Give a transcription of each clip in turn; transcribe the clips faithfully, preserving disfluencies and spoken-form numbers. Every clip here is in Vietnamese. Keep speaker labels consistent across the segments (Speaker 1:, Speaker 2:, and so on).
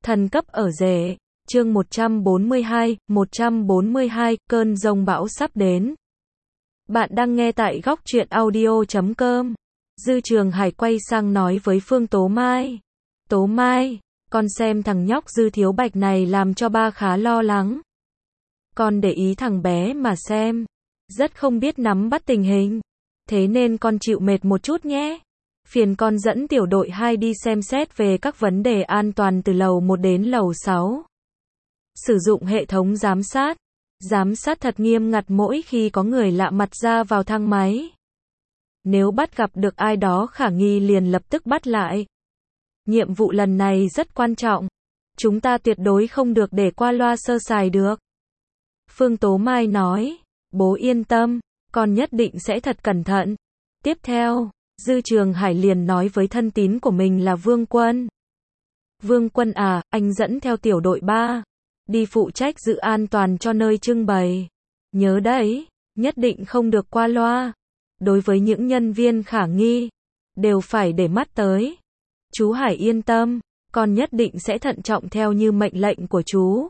Speaker 1: Thần cấp ở rể, chương một trăm bốn mươi hai, một trăm bốn mươi hai, cơn giông bão sắp đến. Bạn đang nghe tại góc truyện audio chấm com. Dư Trường Hải quay sang nói với Phương Tố Mai. Tố Mai, con xem thằng nhóc Dư Thiếu Bạch này làm cho ba khá lo lắng. Con để ý thằng bé mà xem. Rất không biết nắm bắt tình hình. Thế nên con chịu mệt một chút nhé. Phiền con dẫn tiểu đội hai đi xem xét về các vấn đề an toàn từ lầu một đến lầu sáu. Sử dụng hệ thống giám sát. Giám sát thật nghiêm ngặt mỗi khi có người lạ mặt ra vào thang máy. Nếu bắt gặp được ai đó khả nghi liền lập tức bắt lại. Nhiệm vụ lần này rất quan trọng. Chúng ta tuyệt đối không được để qua loa sơ sài được. Phương Tố Mai nói, bố yên tâm, con nhất định sẽ thật cẩn thận. Tiếp theo, Dư Trường Hải liền nói với thân tín của mình là Vương Quân. Vương Quân à, anh dẫn theo tiểu đội ba. Đi phụ trách giữ an toàn cho nơi trưng bày. Nhớ đấy, nhất định không được qua loa. Đối với những nhân viên khả nghi, đều phải để mắt tới. Chú Hải yên tâm, con nhất định sẽ thận trọng theo như mệnh lệnh của chú.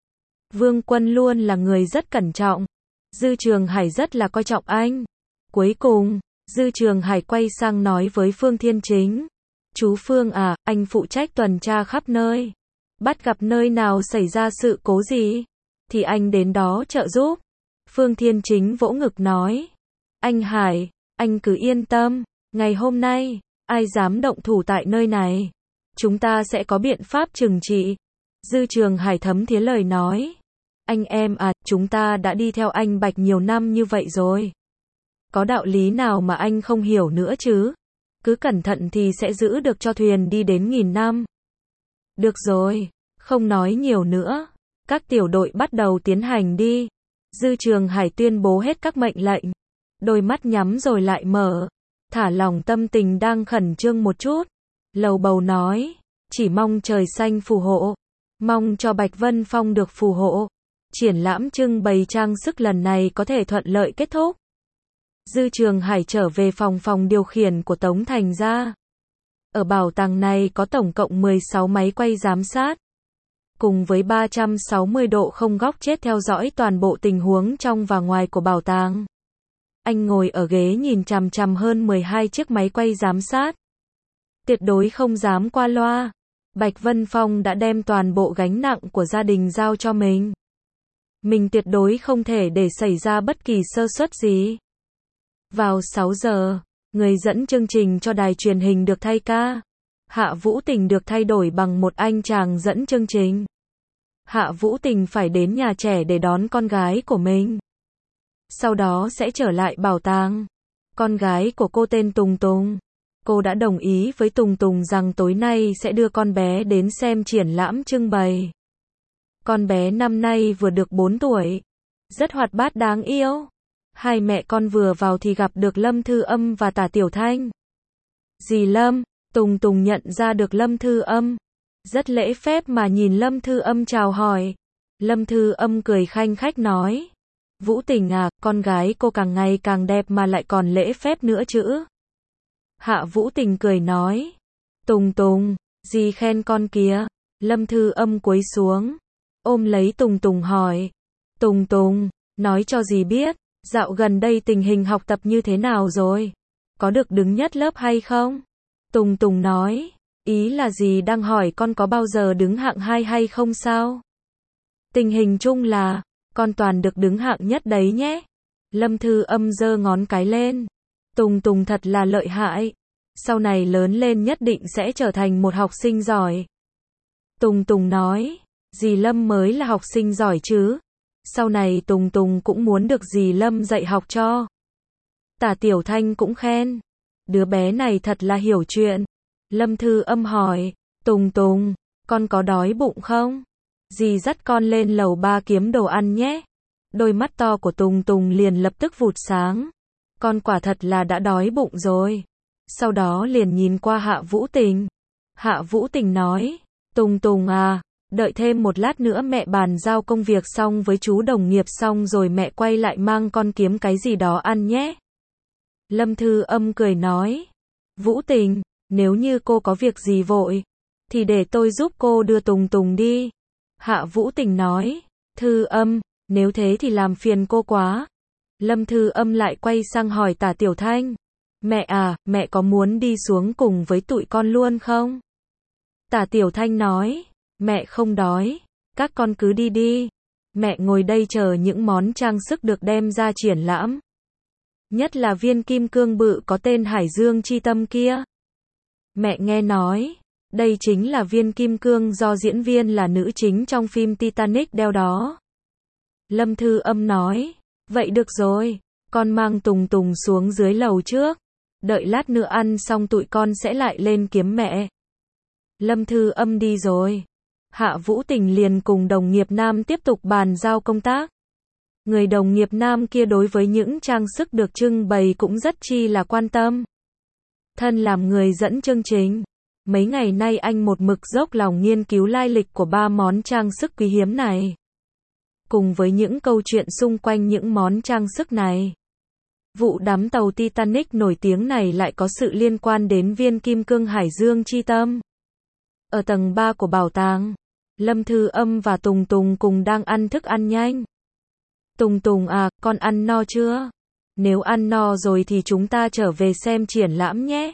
Speaker 1: Vương Quân luôn là người rất cẩn trọng. Dư Trường Hải rất là coi trọng anh. Cuối cùng, Dư Trường Hải quay sang nói với Phương Thiên Chính. Chú Phương à, anh phụ trách tuần tra khắp nơi. Bắt gặp nơi nào xảy ra sự cố gì, thì anh đến đó trợ giúp. Phương Thiên Chính vỗ ngực nói. Anh Hải, anh cứ yên tâm. Ngày hôm nay, ai dám động thủ tại nơi này, chúng ta sẽ có biện pháp trừng trị. Dư Trường Hải thấm thía lời nói. Anh em à, chúng ta đã đi theo anh Bạch nhiều năm như vậy rồi. Có đạo lý nào mà anh không hiểu nữa chứ? Cứ cẩn thận thì sẽ giữ được cho thuyền đi đến nghìn năm. Được rồi, không nói nhiều nữa. Các tiểu đội bắt đầu tiến hành đi. Dư Trường Hải tuyên bố hết các mệnh lệnh. Đôi mắt nhắm rồi lại mở. Thả lỏng tâm tình đang khẩn trương một chút. Lầu bầu nói. Chỉ mong trời xanh phù hộ. Mong cho Bạch Vân Phong được phù hộ. Triển lãm trưng bày trang sức lần này có thể thuận lợi kết thúc. Dư Trường Hải trở về phòng phòng điều khiển của Tống Thành Gia. Ở bảo tàng này có tổng cộng mười sáu máy quay giám sát. Cùng với ba trăm sáu mươi độ không góc chết theo dõi toàn bộ tình huống trong và ngoài của bảo tàng. Anh ngồi ở ghế nhìn chằm chằm hơn mười hai chiếc máy quay giám sát. Tuyệt đối không dám qua loa. Bạch Vân Phong đã đem toàn bộ gánh nặng của gia đình giao cho mình. Mình tuyệt đối không thể để xảy ra bất kỳ sơ suất gì. Vào sáu giờ, người dẫn chương trình cho đài truyền hình được thay ca. Hạ Vũ Tình được thay đổi bằng một anh chàng dẫn chương trình. Hạ Vũ Tình phải đến nhà trẻ để đón con gái của mình. Sau đó sẽ trở lại bảo tàng. Con gái của cô tên Tùng Tùng. Cô đã đồng ý với Tùng Tùng rằng tối nay sẽ đưa con bé đến xem triển lãm trưng bày. Con bé năm nay vừa được bốn tuổi. Rất hoạt bát đáng yêu. Hai mẹ con vừa vào thì gặp được Lâm Thư Âm và Tả Tiểu Thanh. Dì Lâm, Tùng Tùng nhận ra được Lâm Thư Âm. Rất lễ phép mà nhìn Lâm Thư Âm chào hỏi. Lâm Thư Âm cười khanh khách nói. Vũ Tình à, con gái cô càng ngày càng đẹp mà lại còn lễ phép nữa chứ. Hạ Vũ Tình cười nói. Tùng Tùng, dì khen con kìa. Lâm Thư Âm cúi xuống, ôm lấy Tùng Tùng hỏi. Tùng Tùng, nói cho dì biết, dạo gần đây tình hình học tập như thế nào rồi? Có được đứng nhất lớp hay không? Tùng Tùng nói, ý là dì đang hỏi con có bao giờ đứng hạng hai hay không sao? Tình hình chung là, con toàn được đứng hạng nhất đấy nhé. Lâm Thư Âm giơ ngón cái lên. Tùng Tùng thật là lợi hại. Sau này lớn lên nhất định sẽ trở thành một học sinh giỏi. Tùng Tùng nói, dì Lâm mới là học sinh giỏi chứ. Sau này Tùng Tùng cũng muốn được dì Lâm dạy học cho. Tả Tiểu Thanh cũng khen. Đứa bé này thật là hiểu chuyện. Lâm Thư Âm hỏi, Tùng Tùng, con có đói bụng không? Dì dắt con lên lầu ba kiếm đồ ăn nhé. Đôi mắt to của Tùng Tùng liền lập tức vụt sáng. Con quả thật là đã đói bụng rồi. Sau đó liền nhìn qua Hạ Vũ Tình. Hạ Vũ Tình nói, Tùng Tùng à, đợi thêm một lát nữa mẹ bàn giao công việc xong với chú đồng nghiệp xong rồi mẹ quay lại mang con kiếm cái gì đó ăn nhé. Lâm Thư Âm cười nói, Vũ Tình, nếu như cô có việc gì vội, thì để tôi giúp cô đưa Tùng Tùng đi. Hạ Vũ Tình nói. Thư Âm, nếu thế thì làm phiền cô quá. Lâm Thư Âm lại quay sang hỏi Tả Tiểu Thanh. Mẹ à, mẹ có muốn đi xuống cùng với tụi con luôn không? Tả Tiểu Thanh nói. Mẹ không đói. Các con cứ đi đi. Mẹ ngồi đây chờ những món trang sức được đem ra triển lãm. Nhất là viên kim cương bự có tên Hải Dương Chi Tâm kia. Mẹ nghe nói, đây chính là viên kim cương do diễn viên là nữ chính trong phim Titanic đeo đó. Lâm Thư Âm nói. Vậy được rồi, con mang Tùng Tùng xuống dưới lầu trước. Đợi lát nữa ăn xong tụi con sẽ lại lên kiếm mẹ. Lâm Thư Âm đi rồi. Hạ Vũ Tình liền cùng đồng nghiệp nam tiếp tục bàn giao công tác. Người đồng nghiệp nam kia đối với những trang sức được trưng bày cũng rất chi là quan tâm. Thân làm người dẫn chương trình, mấy ngày nay anh một mực dốc lòng nghiên cứu lai lịch của ba món trang sức quý hiếm này. Cùng với những câu chuyện xung quanh những món trang sức này. Vụ đắm tàu Titanic nổi tiếng này lại có sự liên quan đến viên kim cương Hải Dương Chi Tâm. Ở tầng ba của bảo tàng, Lâm Thư Âm và Tùng Tùng cùng đang ăn thức ăn nhanh. Tùng Tùng à, con ăn no chưa? Nếu ăn no rồi thì chúng ta trở về xem triển lãm nhé.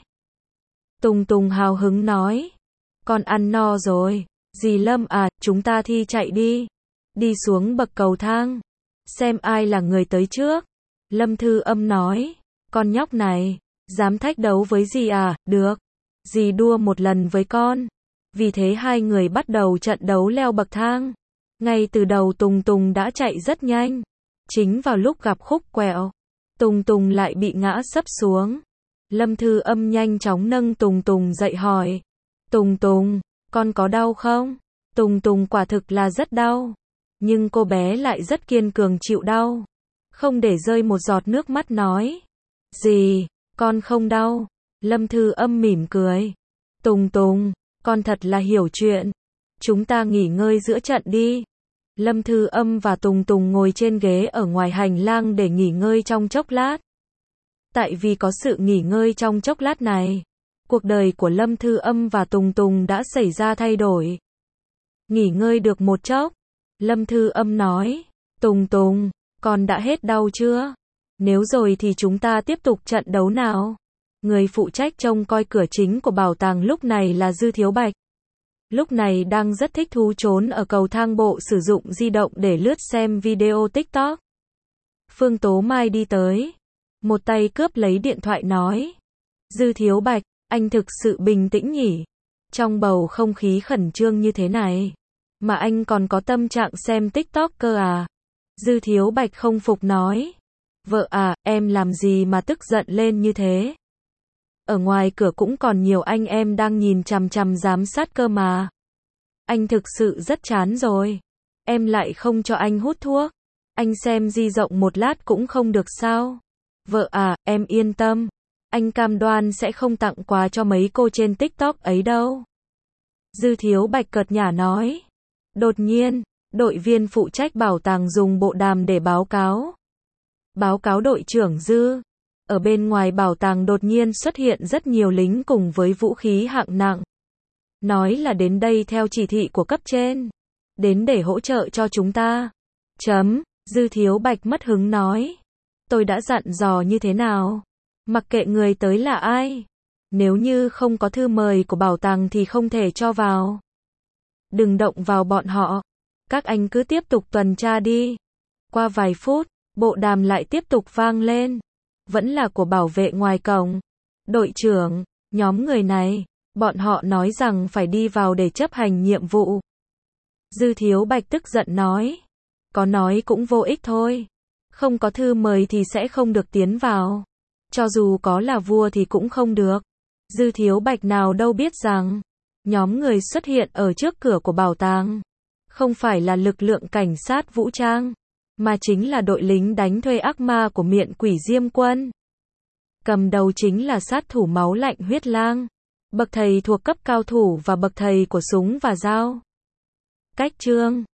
Speaker 1: Tùng Tùng hào hứng nói. Con ăn no rồi. Dì Lâm à, chúng ta thi chạy đi. Đi xuống bậc cầu thang. Xem ai là người tới trước. Lâm Thư Âm nói. Con nhóc này, dám thách đấu với dì à? Được. Dì đua một lần với con. Vì thế hai người bắt đầu trận đấu leo bậc thang. Ngay từ đầu Tùng Tùng đã chạy rất nhanh. Chính vào lúc gặp khúc quẹo, Tùng Tùng lại bị ngã sấp xuống. Lâm Thư Âm nhanh chóng nâng Tùng Tùng dậy hỏi. Tùng Tùng, con có đau không? Tùng Tùng quả thực là rất đau. Nhưng cô bé lại rất kiên cường chịu đau. Không để rơi một giọt nước mắt nói. Dì, con không đau. Lâm Thư Âm mỉm cười. Tùng Tùng, con thật là hiểu chuyện. Chúng ta nghỉ ngơi giữa trận đi. Lâm Thư Âm và Tùng Tùng ngồi trên ghế ở ngoài hành lang để nghỉ ngơi trong chốc lát. Tại vì có sự nghỉ ngơi trong chốc lát này, cuộc đời của Lâm Thư Âm và Tùng Tùng đã xảy ra thay đổi. Nghỉ ngơi được một chốc, Lâm Thư Âm nói. Tùng Tùng, con đã hết đau chưa? Nếu rồi thì chúng ta tiếp tục trận đấu nào. Người phụ trách trông coi cửa chính của bảo tàng lúc này là Dư Thiếu Bạch. Lúc này đang rất thích thú trốn ở cầu thang bộ sử dụng di động để lướt xem video TikTok. Phương Tố Mai đi tới. Một tay cướp lấy điện thoại nói. Dư Thiếu Bạch, anh thực sự bình tĩnh nhỉ? Trong bầu không khí khẩn trương như thế này, mà anh còn có tâm trạng xem TikTok cơ à? Dư Thiếu Bạch không phục nói. Vợ à, em làm gì mà tức giận lên như thế? Ở ngoài cửa cũng còn nhiều anh em đang nhìn chằm chằm giám sát cơ mà. Anh thực sự rất chán rồi. Em lại không cho anh hút thuốc. Anh xem di rộng một lát cũng không được sao? Vợ à, em yên tâm. Anh cam đoan sẽ không tặng quà cho mấy cô trên TikTok ấy đâu. Dư Thiếu Bạch cợt nhả nói. Đột nhiên, đội viên phụ trách bảo tàng dùng bộ đàm để báo cáo. Báo cáo đội trưởng Dư. Ở bên ngoài bảo tàng đột nhiên xuất hiện rất nhiều lính cùng với vũ khí hạng nặng. Nói là đến đây theo chỉ thị của cấp trên. Đến để hỗ trợ cho chúng ta. Chấm, Dư Thiếu Bạch mất hứng nói. Tôi đã dặn dò như thế nào? Mặc kệ người tới là ai. Nếu như không có thư mời của bảo tàng thì không thể cho vào. Đừng động vào bọn họ. Các anh cứ tiếp tục tuần tra đi. Qua vài phút, bộ đàm lại tiếp tục vang lên. Vẫn là của bảo vệ ngoài cổng. Đội trưởng, nhóm người này, bọn họ nói rằng phải đi vào để chấp hành nhiệm vụ. Dư Thiếu Bạch tức giận nói. Có nói cũng vô ích thôi. Không có thư mời thì sẽ không được tiến vào. Cho dù có là vua thì cũng không được. Dư Thiếu Bạch nào đâu biết rằng, nhóm người xuất hiện ở trước cửa của bảo tàng không phải là lực lượng cảnh sát vũ trang, mà chính là đội lính đánh thuê ác ma của Miện Quỷ Diêm Quân. Cầm đầu chính là sát thủ máu lạnh Huyết Lang, bậc thầy thuộc cấp cao thủ và bậc thầy của súng và dao. Cách chương